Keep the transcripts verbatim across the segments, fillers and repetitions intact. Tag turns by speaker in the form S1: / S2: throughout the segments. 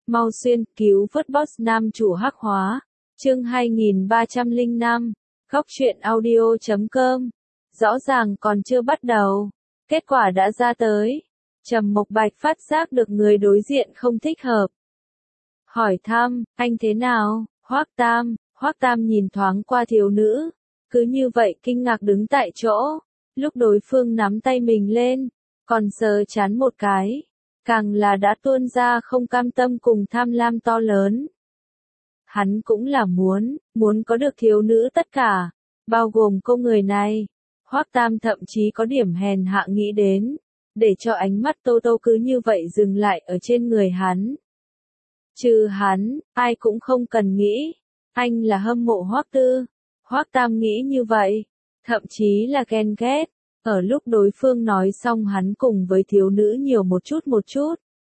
S1: Mau xuyên cứu vớt boss nam chủ hắc hóa. Chương hai nghìn ba trăm lẻ năm. Góc truyện audio chấm com. Rõ ràng còn chưa bắt đầu, kết quả đã ra tới. Trầm Mộc Bạch phát giác được người đối diện không thích hợp. Hỏi thăm, anh thế nào? Hoắc Tam, Hoắc Tam nhìn thoáng qua thiếu nữ, cứ như vậy kinh ngạc đứng tại chỗ. Lúc đối phương nắm tay mình lên, còn sờ chán một cái, càng là đã tuôn ra không cam tâm cùng tham lam to lớn. Hắn cũng là muốn, muốn có được thiếu nữ tất cả, bao gồm cô người này. Hoắc Tam thậm chí có điểm hèn hạ nghĩ đến, để cho ánh mắt Tô Tô cứ như vậy dừng lại ở trên người hắn. Trừ hắn, ai cũng không cần nghĩ, anh là hâm mộ Hoắc Tư. Hoắc Tam nghĩ như vậy, thậm chí là ghen ghét. Ở lúc đối phương nói xong hắn cùng với thiếu nữ nhiều một chút một chút,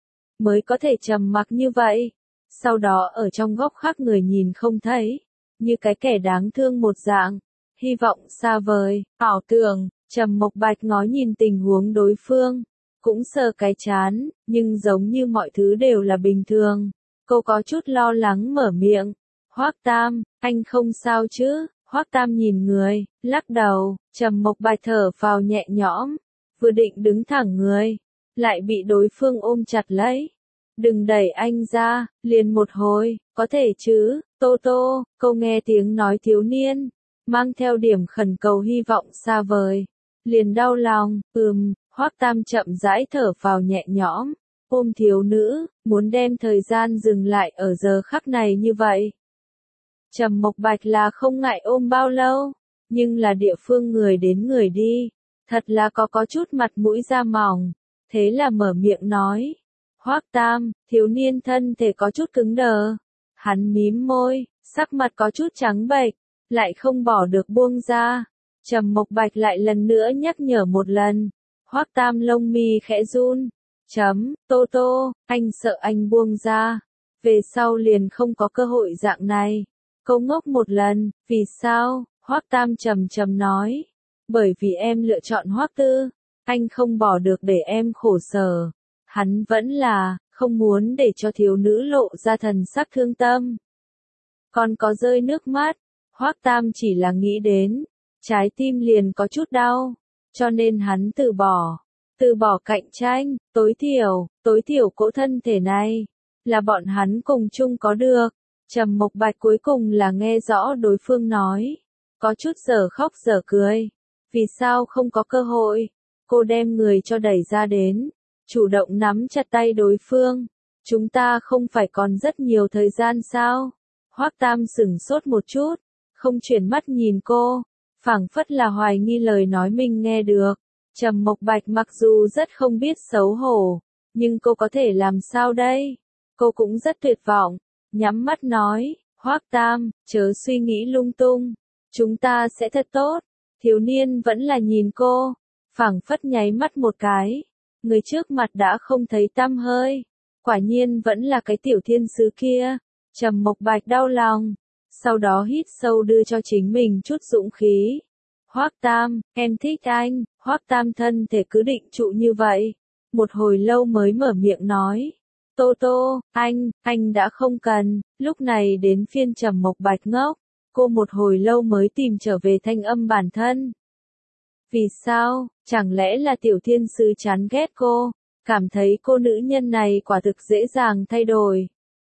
S1: mới có thể trầm mặc như vậy. Sau đó ở trong góc khác người nhìn không thấy, như cái kẻ đáng thương một dạng, hy vọng xa vời, ảo tưởng. Trầm Mộc Bạch ngó nhìn tình huống đối phương, cũng sờ cái chán, nhưng giống như mọi thứ đều là bình thường. Cô có chút lo lắng mở miệng, Hoắc Tam, anh không sao chứ? Hoắc Tam nhìn người, lắc đầu. Trầm Mộc Bạch thở phào nhẹ nhõm, vừa định đứng thẳng người, lại bị đối phương ôm chặt lấy. Đừng đẩy anh ra, liền một hồi, có thể chứ? Tô Tô, câu nghe tiếng nói thiếu niên, mang theo điểm khẩn cầu hy vọng xa vời, liền đau lòng. Ừm. Hoắc Tam chậm rãi thở phào nhẹ nhõm, ôm thiếu nữ, muốn đem thời gian dừng lại ở giờ khắc này như vậy. Trầm Mộc Bạch là không ngại ôm bao lâu, nhưng là địa phương người đến người đi, thật là có có chút mặt mũi da mỏng, thế là mở miệng nói. Hoắc Tam, thiếu niên thân thể có chút cứng đờ, hắn mím môi, sắc mặt có chút trắng bệch, lại không bỏ được buông ra. Trầm Mộc Bạch lại lần nữa nhắc nhở một lần. Hoắc Tam lông mi khẽ run. Chấm, Tô Tô, anh sợ anh buông ra, về sau liền không có cơ hội dạng này. Câu ngốc một lần, vì sao? Hoắc Tam trầm trầm nói. Bởi vì em lựa chọn Hoắc Tư, anh không bỏ được để em khổ sở. Hắn vẫn là, không muốn để cho thiếu nữ lộ ra thần sắc thương tâm. Còn có rơi nước mắt, Hoắc Tam chỉ là nghĩ đến, trái tim liền có chút đau, cho nên hắn từ bỏ, từ bỏ cạnh tranh, tối thiểu, tối thiểu cỗ thân thể này, là bọn hắn cùng chung có được. Trầm Mộc Bạch cuối cùng là nghe rõ đối phương nói, có chút giờ khóc giờ cười. Vì sao không có cơ hội? Cô đem người cho đẩy ra đến, chủ động nắm chặt tay đối phương. Chúng ta không phải còn rất nhiều thời gian sao? Hoắc Tam sửng sốt một chút, không chuyển mắt nhìn cô, phảng phất là hoài nghi lời nói mình nghe được. Trầm Mộc Bạch mặc dù rất không biết xấu hổ, nhưng cô có thể làm sao đây? Cô cũng rất tuyệt vọng, nhắm mắt nói, Hoắc Tam, chớ suy nghĩ lung tung, chúng ta sẽ thật tốt. Thiếu niên vẫn là nhìn cô, phảng phất nháy mắt một cái, người trước mặt đã không thấy tăm hơi, quả nhiên vẫn là cái tiểu thiên sứ kia. Trầm Mộc Bạch đau lòng, sau đó hít sâu đưa cho chính mình chút dũng khí. Hoắc Tam, em thích anh. Hoắc Tam thân thể cứ định trụ như vậy, một hồi lâu mới mở miệng nói. Tô Tô, anh, anh đã không cần. Lúc này đến phiên Trầm Mộc Bạch ngốc, cô một hồi lâu mới tìm trở về thanh âm bản thân. Vì sao? Chẳng lẽ là tiểu thiên sứ chán ghét cô, cảm thấy cô nữ nhân này quả thực dễ dàng thay đổi,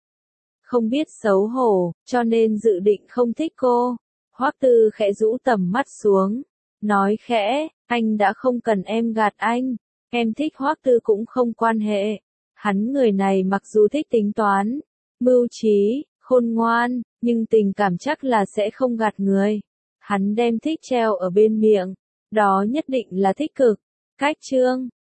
S1: không biết xấu hổ, cho nên dự định không thích cô. Hoắc Tư khẽ rũ tầm mắt xuống, nói khẽ, anh đã không cần em gạt anh, em thích Hoắc Tư cũng không quan hệ. Hắn người này mặc dù thích tính toán, mưu trí, khôn ngoan, nhưng tình cảm chắc là sẽ không gạt người. Hắn đem thích treo ở bên miệng, đó nhất định là thích cực. Cách chương,